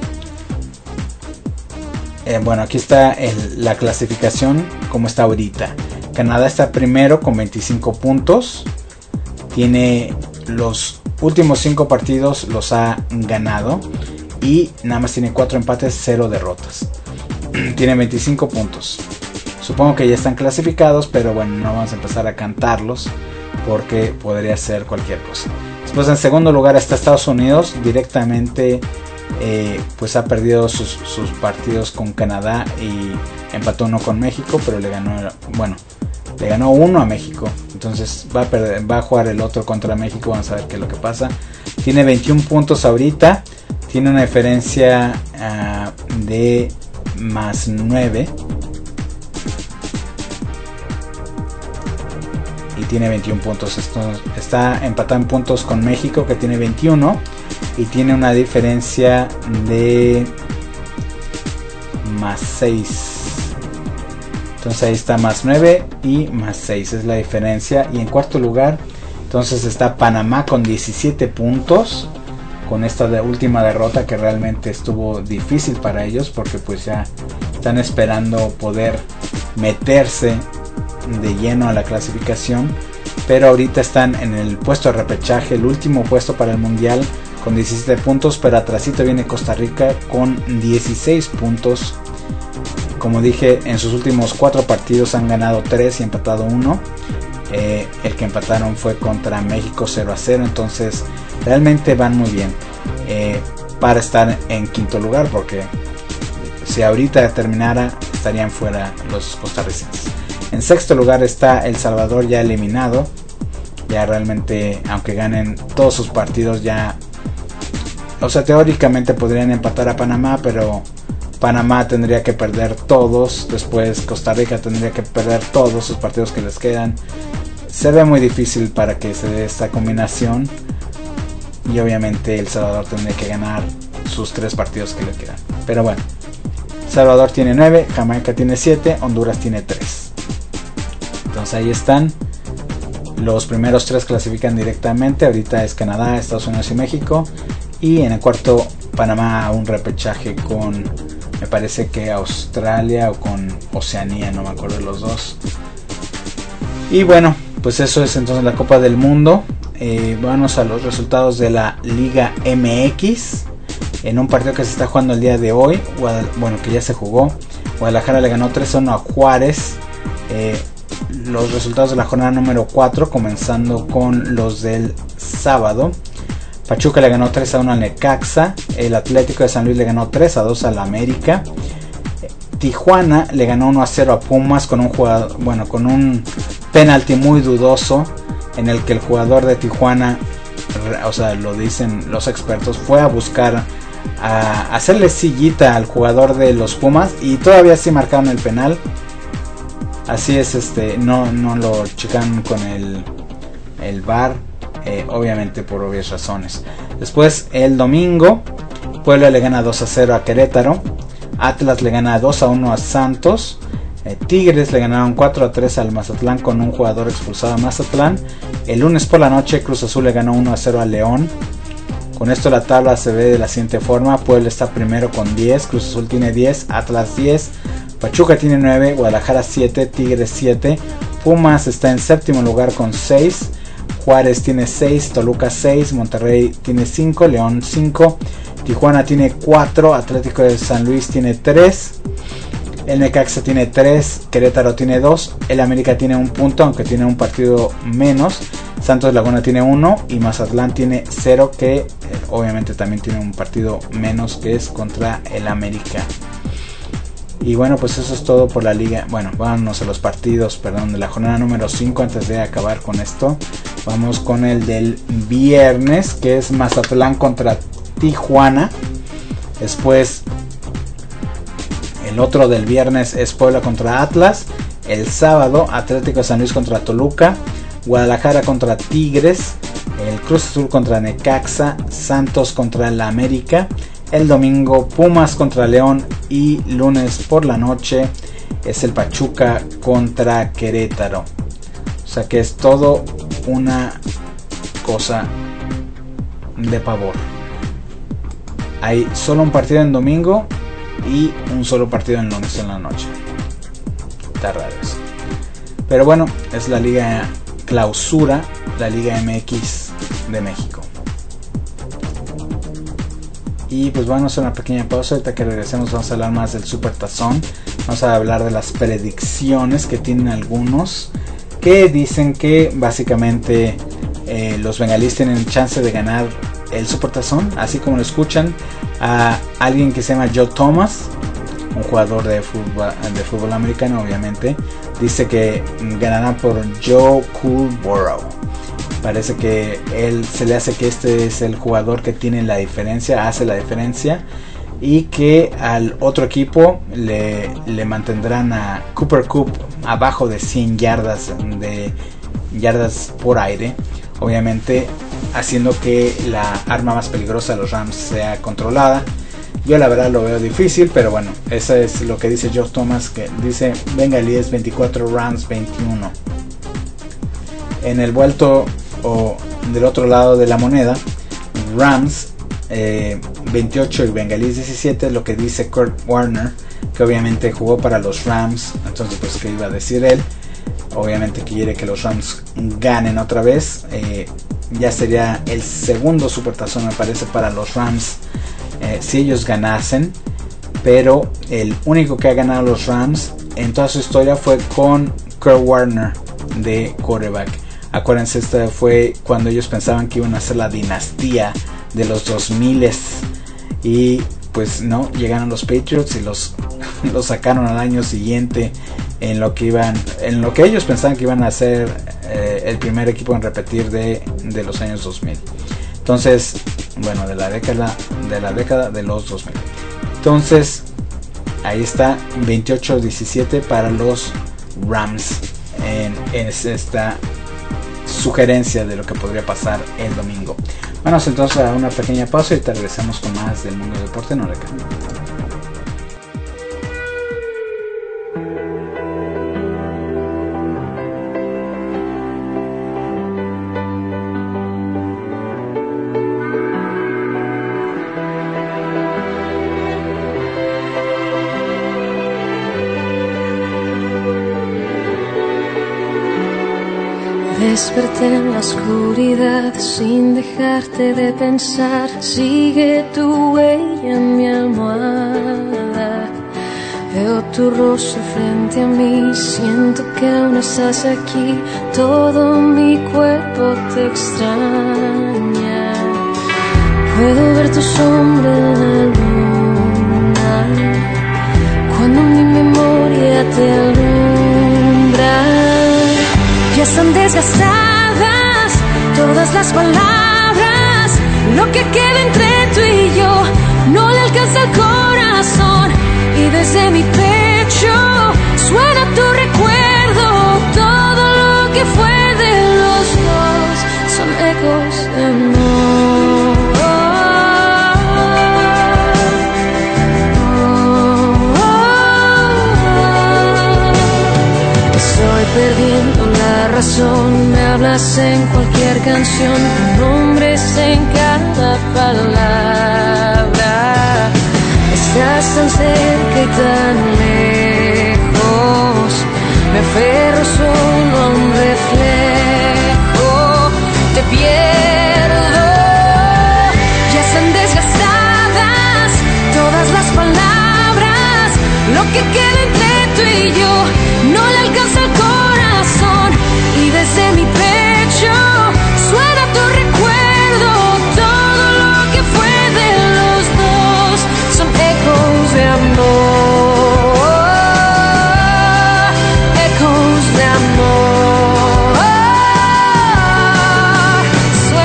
eh, bueno, aquí está el, la clasificación como está ahorita. Canadá está primero con veinticinco puntos, tiene los últimos cinco partidos los ha ganado y nada más tiene cuatro empates, cero derrotas. Tiene veinticinco puntos. Supongo que ya están clasificados, pero bueno, no vamos a empezar a cantarlos porque podría ser cualquier cosa. Después en segundo lugar está Estados Unidos, directamente eh, pues ha perdido sus, sus partidos con Canadá y empató uno con México, pero le ganó, bueno, le ganó uno a México. Entonces va a, perder, va a jugar el otro contra México, vamos a ver qué es lo que pasa. Tiene veintiún puntos ahorita, tiene una diferencia uh, de más nueve. Y tiene veintiún puntos. Esto está empatado en puntos con México, que tiene veintiuno. Y tiene una diferencia de más seis. Entonces ahí está más nueve y más seis. Es la diferencia. Y en cuarto lugar, entonces está Panamá con diecisiete puntos. Con esta de última derrota que realmente estuvo difícil para ellos, porque pues ya están esperando poder meterse de lleno a la clasificación, pero ahorita están en el puesto de repechaje, el último puesto para el mundial, con diecisiete puntos, pero atrasito viene Costa Rica con dieciséis puntos. Como dije, en sus últimos cuatro partidos han ganado tres y empatado uno. Eh, el que empataron fue contra México cero a cero, entonces realmente van muy bien eh, para estar en quinto lugar, porque si ahorita terminara estarían fuera los costarricenses. En sexto lugar está El Salvador, ya eliminado. Ya realmente, aunque ganen todos sus partidos, ya, o sea, teóricamente podrían empatar a Panamá, pero Panamá tendría que perder todos. Después Costa Rica tendría que perder todos sus partidos que les quedan. Se ve muy difícil para que se dé esta combinación. Y obviamente El Salvador tendría que ganar sus tres partidos que le quedan. Pero bueno, El Salvador tiene nueve, Jamaica tiene siete, Honduras tiene tres. Entonces ahí están. Los primeros tres clasifican directamente. Ahorita es Canadá, Estados Unidos y México. Y en el cuarto, Panamá, un repechaje con, me parece que Australia o con Oceanía, no me acuerdo de los dos. Y bueno, pues eso es entonces la Copa del Mundo. Eh, vamos a los resultados de la Liga M X. En un partido que se está jugando el día de hoy, bueno, que ya se jugó, Guadalajara le ganó tres a uno a Juárez. Eh, los resultados de la jornada número cuatro, comenzando con los del sábado. Pachuca le ganó tres a uno al Necaxa. El Atlético de San Luis le ganó tres a dos al América. Tijuana le ganó uno a cero a Pumas con un jugador, bueno, con un penalti muy dudoso, en el que el jugador de Tijuana, o sea, lo dicen los expertos, fue a buscar a hacerle sillita al jugador de los Pumas y todavía sí marcaron el penal. Así es, este, no, no lo checan con el, el V A R, eh, obviamente por obvias razones. Después el domingo, Puebla le gana dos a cero a Querétaro. Atlas le gana dos a uno a Santos. eh, Tigres le ganaron cuatro a tres al Mazatlán con un jugador expulsado a Mazatlán. El lunes por la noche, Cruz Azul le ganó uno a cero a León. Con esto la tabla se ve de la siguiente forma: Puebla está primero con diez, Cruz Azul tiene diez, Atlas diez, Pachuca tiene nueve, Guadalajara siete, Tigres siete, Pumas está en séptimo lugar con seis, Juárez tiene seis, Toluca seis, Monterrey tiene cinco, León cinco, Tijuana tiene cuatro, Atlético de San Luis tiene tres, el Necaxa tiene tres, Querétaro tiene dos, el América tiene un punto, aunque tiene un partido menos, Santos Laguna tiene uno y Mazatlán tiene cero, que eh, obviamente también tiene un partido menos, que es contra el América. Y bueno, pues eso es todo por la liga. Bueno, vámonos a los partidos, perdón, de la jornada número cinco. Antes de acabar con esto, vamos con el del viernes, que es Mazatlán contra Tijuana. Después El otro del viernes es Puebla contra Atlas. El sábado, Atlético de San Luis contra Toluca, Guadalajara contra Tigres, el Cruz Azul contra Necaxa, Santos contra el América. El domingo, Pumas contra León, y lunes por la noche es el Pachuca contra Querétaro. O sea que es todo una cosa de pavor. Hay solo un partido en domingo y un solo partido en lunes en la noche. Está raro eso. Pero bueno, es la Liga Clausura, la Liga M X de México. Y pues vamos a hacer una pequeña pausa. Ahorita que regresemos vamos a hablar más del Supertazón. Vamos a hablar de las predicciones que tienen algunos, que dicen que básicamente eh, los bengalíes tienen chance de ganar el Supertazón, así como lo escuchan. A alguien que se llama Joe Thomas, un jugador de fútbol, de fútbol americano obviamente, dice que ganará por Joe Coolborough. Parece que él se le hace que este es el jugador que tiene la diferencia, hace la diferencia, y que al otro equipo le, le mantendrán a Cooper Kupp abajo de cien yardas de yardas por aire, obviamente haciendo que la arma más peligrosa de los Rams sea controlada. Yo la verdad lo veo difícil, pero bueno, eso es lo que dice Joe Thomas, que dice Bengalíes veinticuatro, Rams veintiuno. En el vuelto o del otro lado de la moneda, Rams eh, veintiocho y Bengalíes diecisiete, lo que dice Kurt Warner, que obviamente jugó para los Rams. Entonces pues qué iba a decir él, obviamente quiere que los Rams ganen otra vez. Eh, ya sería el segundo Supertazón me parece para los Rams eh, si ellos ganasen, pero el único que ha ganado los Rams en toda su historia fue con Kurt Warner de quarterback. Acuérdense, esta fue cuando ellos pensaban que iban a ser la dinastía de los dos mil y pues no, llegaron los Patriots y los, los sacaron al año siguiente en lo que iban, en lo que ellos pensaban que iban a ser eh, el primer equipo en repetir de, de los años dos mil. Entonces, bueno, de la década de la década de los dos mil. Entonces, ahí está, veintiocho diecisiete para los Rams en, en esta sugerencia de lo que podría pasar el domingo. Vamos entonces a una pequeña pausa y te regresamos con más del mundo del deporte. No le cambio. Desperté en la oscuridad sin dejarte de pensar. Sigue tu huella en mi almohada. Veo tu rostro frente a mí. Siento que aún estás aquí. Todo mi cuerpo te extraña. Puedo ver tu sombra en la luna cuando mi memoria te alumbra. Ya están desgastadas todas las palabras. Lo que queda entre tú y yo no le alcanza el corazón. Y desde mi pecho suena tu recuerdo. Todo lo que fue de los dos son ecos de amor. Estoy perdiendo la razón, me hablas en cualquier canción, tu nombre es en cada palabra. Estás tan cerca y tan lejos, me aferro solo a un reflejo, te pierdo. Ya están desgastadas todas las palabras, lo que queda entre tú y yo no le alcanza el corazón. Y desde mi pecho suena tu recuerdo. Todo lo que fue de los dos son ecos de amor. Ecos de amor.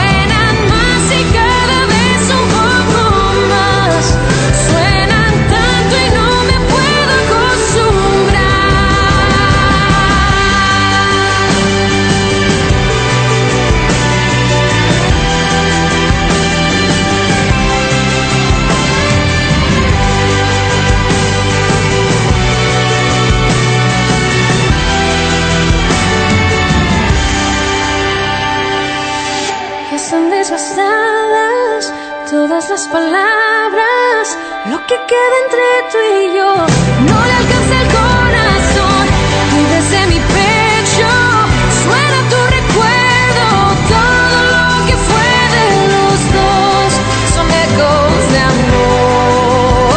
están desgastadas todas las palabras, lo que queda entre tú y yo. No le alcanza el corazón y desde mi pecho suena tu recuerdo. Todo lo que fue de los dos son ecos de amor,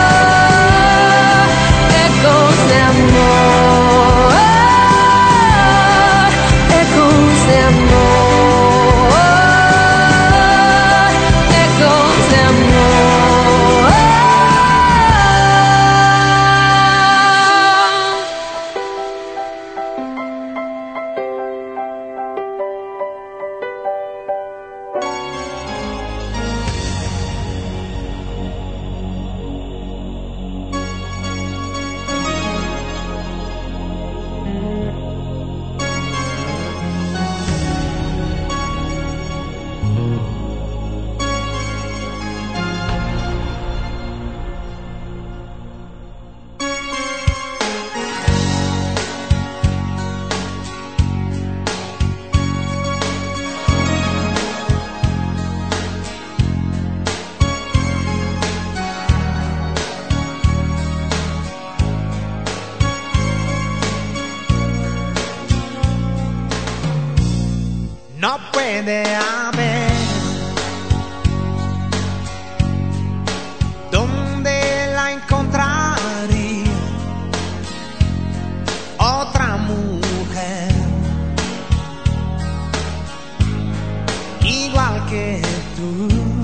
ecos de amor, ecos de amor. No puede haber donde la encontraría otra mujer igual que tú.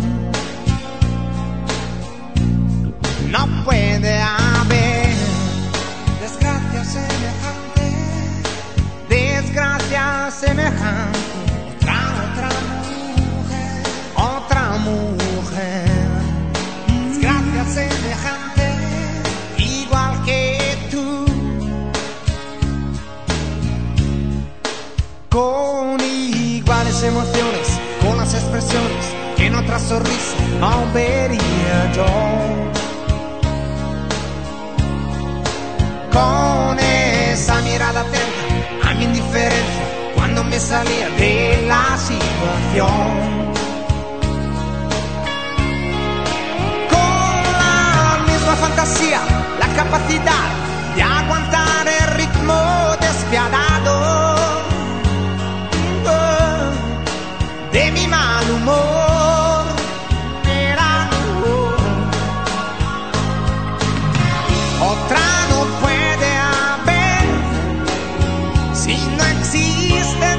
No puede haber desgracia semejante, desgracia semejante. Otra mujer, otra mujer, desgracia semejante, igual que tú, con iguales emociones, con las expresiones que en otra sonrisa no vería yo, con esa mirada atenta a mi indiferencia cuando me salía de la situación, con la misma fantasía, la capacidad de aguantar el ritmo despiadado de mi mal humor. Era otra no puede haber si no existe.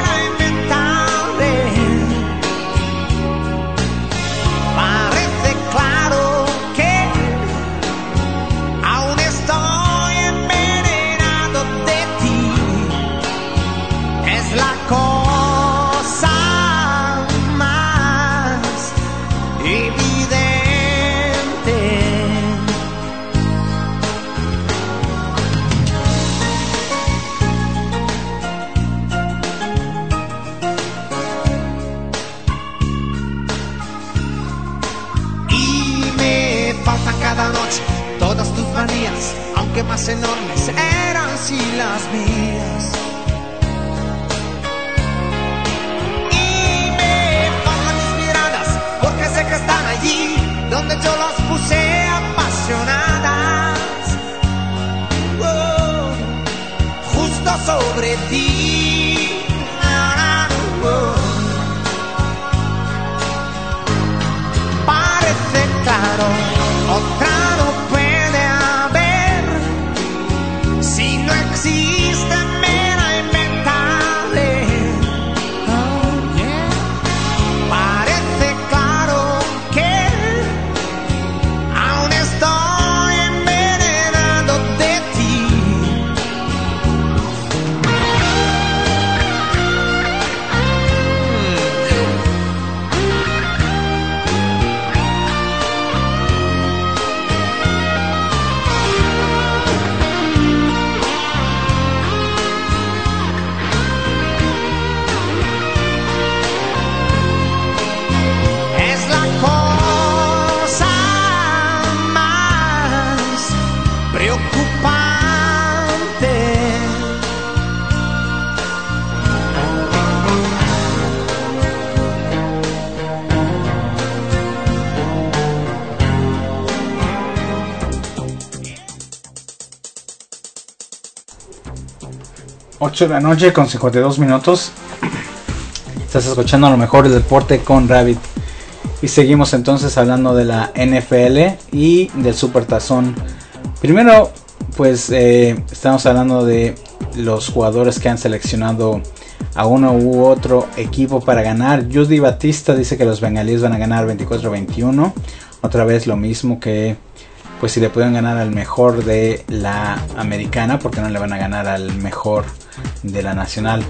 Cada noche todas tus manías, aunque más enormes, eran sí las mías. Y me faltan mis miradas, porque sé que están allí donde yo las puse apasionadas, oh, justo sobre ti. Oh, parece claro. Otra no puede haber si no existe mera inventable. Oh, yeah. Parece claro que aún estoy envenenado de ti. ocho de la noche con cincuenta y dos minutos. Estás escuchando a lo mejor del deporte con Rabbit. Y seguimos entonces hablando de la N F L y del Supertazón. Primero, pues eh, estamos hablando de los jugadores que han seleccionado a uno u otro equipo para ganar. Judy Batista dice que los bengalíes van a ganar veinticuatro a veintiuno. Otra vez lo mismo que pues si le pueden ganar al mejor de la americana, porque no le van a ganar al mejor de la nacional.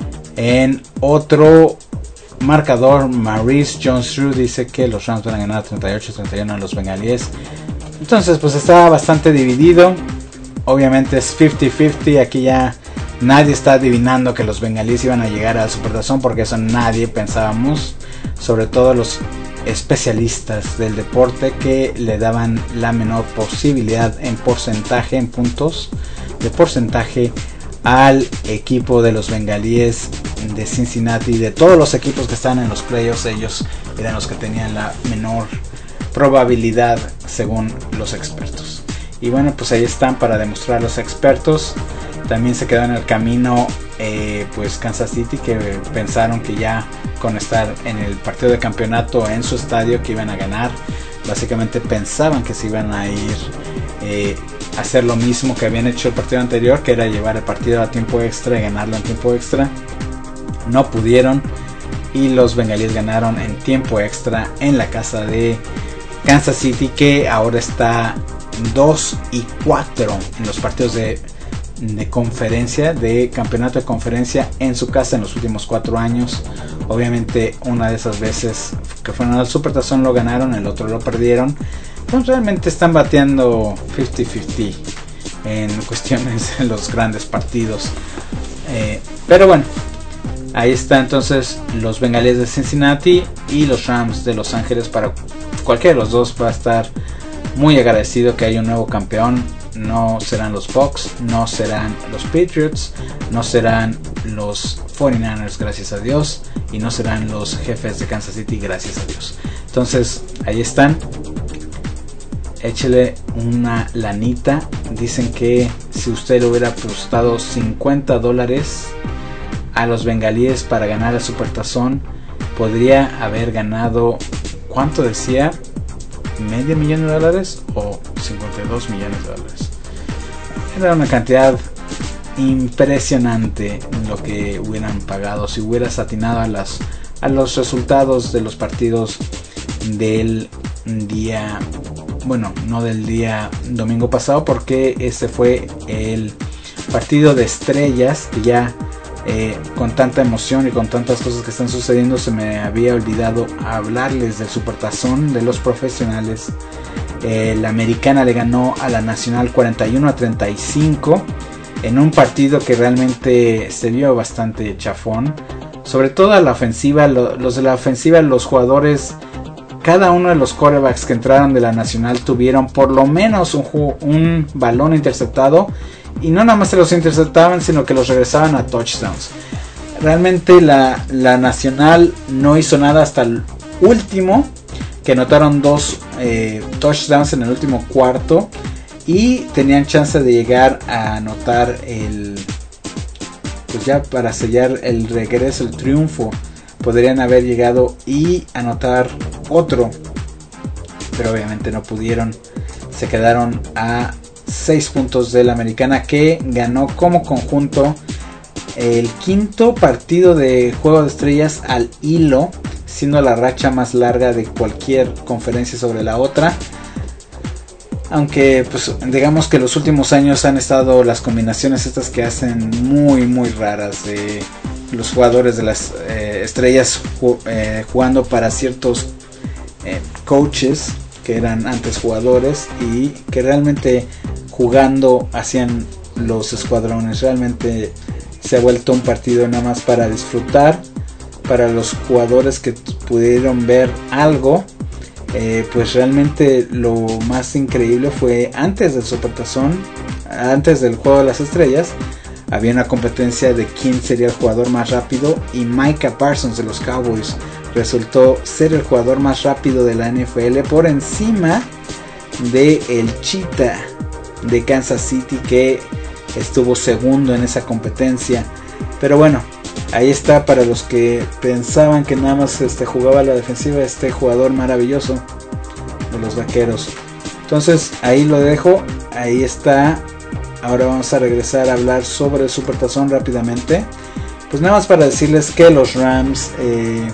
En otro marcador, Maurice Jones-Drew dice que los Rams van a ganar treinta y ocho a treinta y uno a los bengalíes. Entonces pues está bastante dividido. Obviamente es cincuenta cincuenta. Aquí ya nadie está adivinando que los bengalíes iban a llegar al Supertazón, porque eso nadie pensábamos, sobre todo los especialistas del deporte que le daban la menor posibilidad en porcentaje, en puntos de porcentaje al equipo de los bengalíes de Cincinnati. De todos los equipos que están en los playoffs, ellos eran los que tenían la menor probabilidad según los expertos. Y bueno, pues ahí están para demostrar los expertos. También se quedó en el camino eh, pues Kansas City, que pensaron que ya con estar en el partido de campeonato en su estadio que iban a ganar. Básicamente pensaban que se iban a ir eh, a hacer lo mismo que habían hecho el partido anterior, que era llevar el partido a tiempo extra y ganarlo en tiempo extra. No pudieron y los bengalíes ganaron en tiempo extra en la casa de Kansas City, que ahora está dos y cuatro en los partidos de de conferencia, de campeonato de conferencia en su casa en los últimos cuatro años. Obviamente una de esas veces que fueron al Supertazón lo ganaron, el otro lo perdieron. Entonces realmente están bateando cincuenta cincuenta en cuestiones de los grandes partidos. Eh, pero bueno, ahí está entonces los bengalíes de Cincinnati y los Rams de Los Ángeles. Para cualquiera de los dos va a estar muy agradecido que haya un nuevo campeón. No serán los Bucks, no serán los Patriots, no serán los cuarenta y nueve ers, gracias a Dios, y no serán los Jefes de Kansas City, gracias a Dios. Entonces ahí están, échele una lanita. Dicen que si usted le hubiera apostado cincuenta dólares a los bengalíes para ganar el Supertazón, podría haber ganado, ¿cuánto decía? ¿Medio millón de dólares o cincuenta y dos millones de dólares? Era una cantidad impresionante lo que hubieran pagado si hubieras atinado a, las, a los resultados de los partidos del día, bueno, no del día domingo pasado, porque ese fue el partido de estrellas, que ya eh, con tanta emoción y con tantas cosas que están sucediendo se me había olvidado hablarles del Supertazón de los profesionales. Eh, la americana le ganó a la nacional cuarenta y uno a treinta y cinco en un partido que realmente se vio bastante chafón, sobre todo a la ofensiva. Lo, los de la ofensiva, los jugadores, cada uno de los quarterbacks que entraron de la nacional tuvieron por lo menos un, un balón interceptado, y no nada más se los interceptaban, sino que los regresaban a touchdowns. Realmente la, la nacional no hizo nada hasta el último, que anotaron dos eh, touchdowns en el último cuarto y tenían chance de llegar a anotar el, pues ya para sellar el regreso, el triunfo, podrían haber llegado y anotar otro, pero obviamente no pudieron. Se quedaron a seis puntos de la americana, que ganó como conjunto el quinto partido de Juego de Estrellas al hilo, siendo la racha más larga de cualquier conferencia sobre la otra. Aunque pues digamos que los últimos años han estado las combinaciones estas que hacen muy muy raras, de los jugadores de las eh, estrellas ju- eh, jugando para ciertos eh, coaches que eran antes jugadores y que realmente jugando hacían los escuadrones. Realmente se ha vuelto un partido nada más para disfrutar. Para los jugadores que pudieron ver algo, eh, pues realmente lo más increíble fue antes del Supertazón, antes del Juego de las Estrellas, había una competencia de quién sería el jugador más rápido, y Micah Parsons de los Cowboys resultó ser el jugador más rápido de la N F L, por encima de el Cheetah de Kansas City, que estuvo segundo en esa competencia. Pero bueno, ahí está para los que pensaban que nada más este, jugaba la defensiva, este jugador maravilloso de los Vaqueros. Entonces ahí lo dejo, ahí está. Ahora vamos a regresar a hablar sobre el Supertazón rápidamente. Pues nada más para decirles que los Rams eh,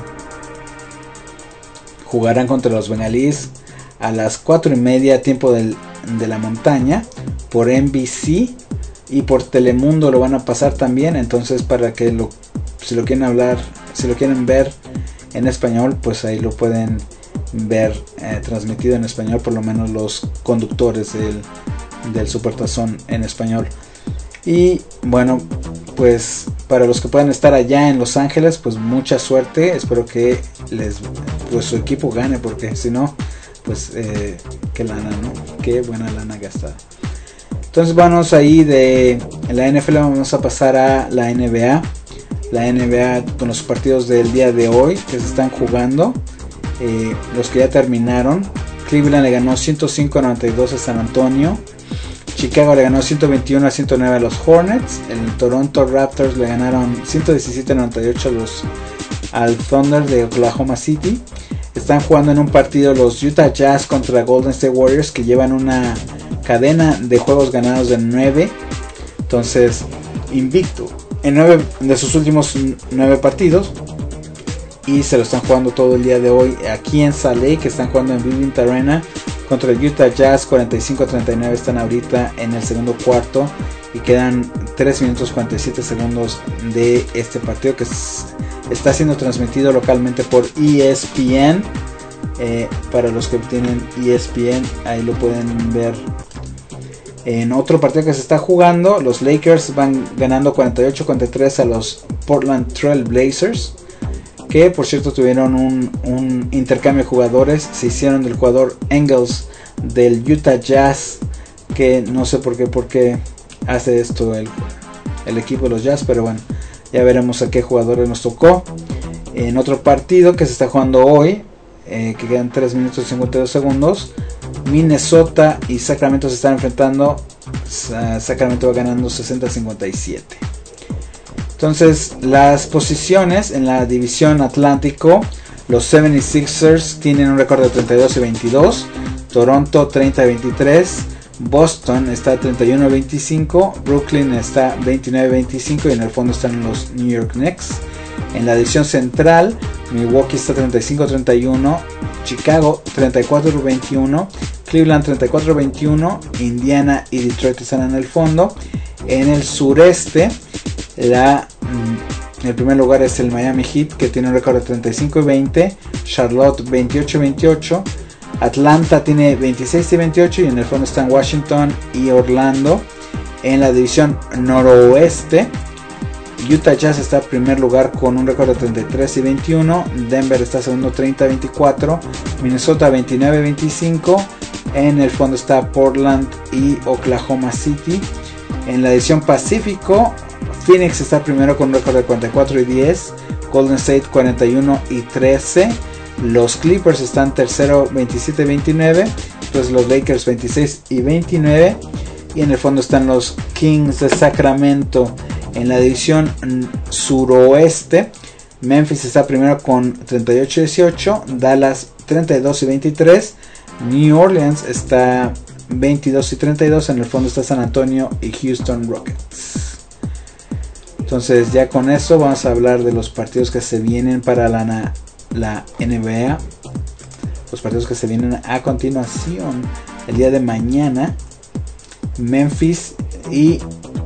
jugarán contra los Bengalíes a las cuatro y media tiempo del, de la montaña por N B C, y por Telemundo lo van a pasar también. Entonces para que lo, si lo quieren hablar, si lo quieren ver en español, pues ahí lo pueden ver eh, transmitido en español, por lo menos los conductores del, del Supertazón en español. Y bueno, pues para los que puedan estar allá en Los Ángeles, pues mucha suerte. Espero que les, pues su equipo gane, porque si no, pues eh, qué lana, ¿no? Qué buena lana gastada. Entonces vamos ahí de la N F L, vamos a pasar a la N B A. La N B A con los partidos del día de hoy que se están jugando. Eh, los que ya terminaron. Cleveland le ganó ciento cinco a noventa y dos a San Antonio. Chicago le ganó ciento veintiuno a ciento nueve a los Hornets. El Toronto Raptors le ganaron ciento diecisiete a noventa y ocho a los, al Thunder de Oklahoma City. Están jugando en un partido los Utah Jazz contra Golden State Warriors, que llevan una cadena de juegos ganados de nueve. Entonces, invicto en nueve de sus últimos nueve partidos. Y se lo están jugando todo el día de hoy aquí en Salt Lake, que están jugando en Vivint Arena contra el Utah Jazz. Cuarenta y cinco a treinta y nueve están ahorita en el segundo cuarto, y quedan tres minutos cuarenta y siete segundos de este partido, que es, está siendo transmitido localmente por E S P N. Eh, para los que tienen E S P N, ahí lo pueden ver. En otro partido que se está jugando, los Lakers van ganando cuarenta y ocho a cuarenta y tres a los Portland Trail Blazers, que por cierto tuvieron un, un intercambio de jugadores. Se hicieron del jugador Engels del Utah Jazz, que no sé por qué, por qué hace esto el, el equipo de los Jazz, pero bueno, ya veremos a qué jugadores nos tocó. En otro partido que se está jugando hoy, eh, que quedan tres minutos y cincuenta y dos segundos, Minnesota y Sacramento se están enfrentando. Sacramento va ganando sesenta a cincuenta y siete. Entonces, las posiciones en la división Atlántico: los setenta y seis ers tienen un récord de treinta y dos y veintidós, Toronto treinta y veintitrés, Boston está treinta y uno a veinticinco, Brooklyn está veintinueve a veinticinco, y en el fondo están los New York Knicks. En la división central, Milwaukee está treinta y cinco a treinta y uno, Chicago treinta y cuatro a veintiuno, Cleveland treinta y cuatro a veintiuno, Indiana y Detroit están en el fondo. En el sureste, la, el primer lugar es el Miami Heat, que tiene un récord de treinta y cinco y veinte, Charlotte veintiocho y veintiocho, Atlanta tiene veintiséis y veintiocho, y en el fondo están Washington y Orlando. En la división noroeste, Utah Jazz está en primer lugar con un récord de treinta y tres y veintiuno, Denver está segundo treinta a veinticuatro, Minnesota veintinueve a veinticinco, en el fondo está Portland y Oklahoma City. En la división Pacífico, Phoenix está primero con un récord de cuarenta y cuatro y diez, Golden State cuarenta y uno y trece, los Clippers están tercero veintisiete y veintinueve, pues los Lakers veintiséis y veintinueve, y en el fondo están los Kings de Sacramento. En la división suroeste, Memphis está primero con treinta y ocho y dieciocho, Dallas treinta y dos y veintitrés, New Orleans está veintidós y treinta y dos, en el fondo está San Antonio y Houston Rockets. Entonces, ya con eso vamos a hablar de los partidos que se vienen para la, la N B A. Los partidos que se vienen a continuación. El día de mañana, Memphis y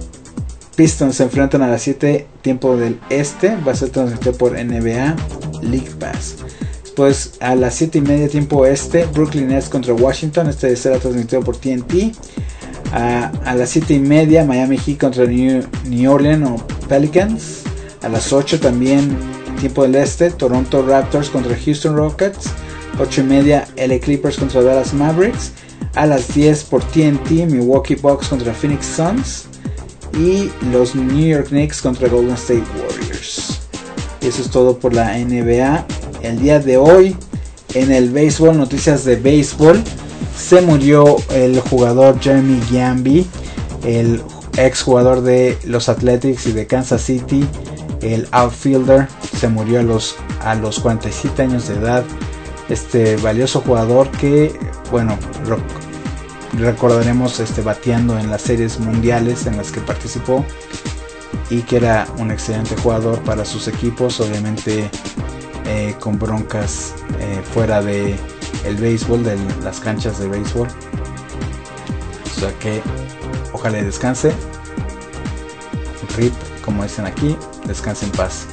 Pistons se enfrentan a las siete tiempo del este. Va a ser transmitido por N B A League Pass. Después a las siete y media tiempo este, Brooklyn Nets contra Washington. Este será transmitido por T N T. A, a las siete y media Miami Heat contra New, New Orleans o Pelicans. A las ocho también tiempo del este, Toronto Raptors contra Houston Rockets. ocho y media L A Clippers contra Dallas Mavericks. A las diez por T N T, Milwaukee Bucks contra Phoenix Suns. Y los New York Knicks contra Golden State Warriors. Y eso es todo por la N B A. El día de hoy, en el béisbol, noticias de béisbol, se murió el jugador Jeremy Giambi, el ex jugador de los Athletics y de Kansas City, el outfielder, se murió a los, a los cuarenta y siete años de edad. Este valioso jugador que, bueno, recordaremos este, bateando en las series mundiales en las que participó, y que era un excelente jugador para sus equipos, obviamente eh, con broncas eh, fuera de el béisbol, de las canchas de béisbol. O sea que ojalá descanse, R I P, como dicen aquí, descanse en paz.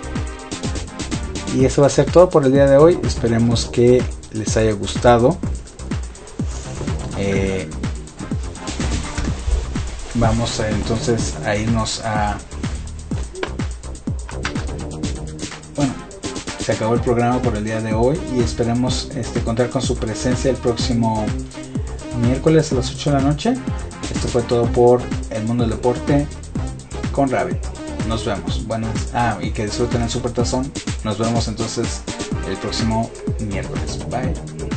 Y eso va a ser todo por el día de hoy. Esperemos que les haya gustado. Eh, vamos a, entonces a irnos a... Bueno, se acabó el programa por el día de hoy y esperemos este, contar con su presencia el próximo miércoles a las ocho de la noche. Esto fue todo por El Mundo del Deporte con Rabbit. Nos vemos. Buenas. Ah, y que disfruten el Super Tazón. Nos vemos entonces el próximo miércoles. Bye.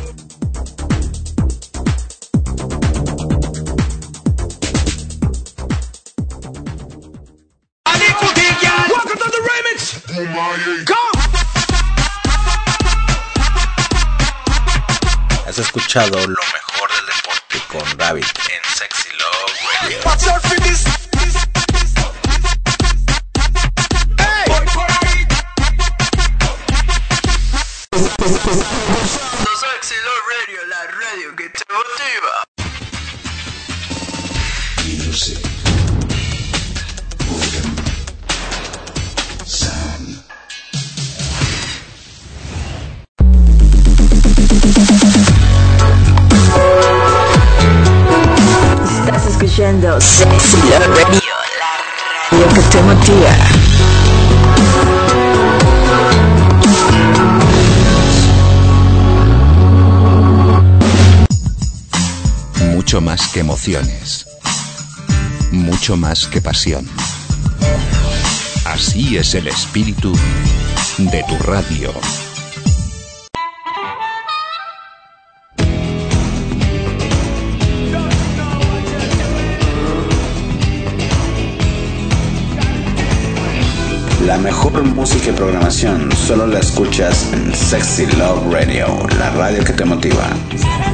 Has escuchado lo mejor del deporte con Rabbit en Sexy Love Radio. Sexy Love Radio, la radio que te motiva. Music. Organ. Sound. Estás escuchando Sexy Love Radio, la radio que te motiva. Mucho más que emociones, mucho más que pasión. Así es el espíritu de tu radio. La mejor música y programación solo la escuchas en Sexy Love Radio, la radio que te motiva.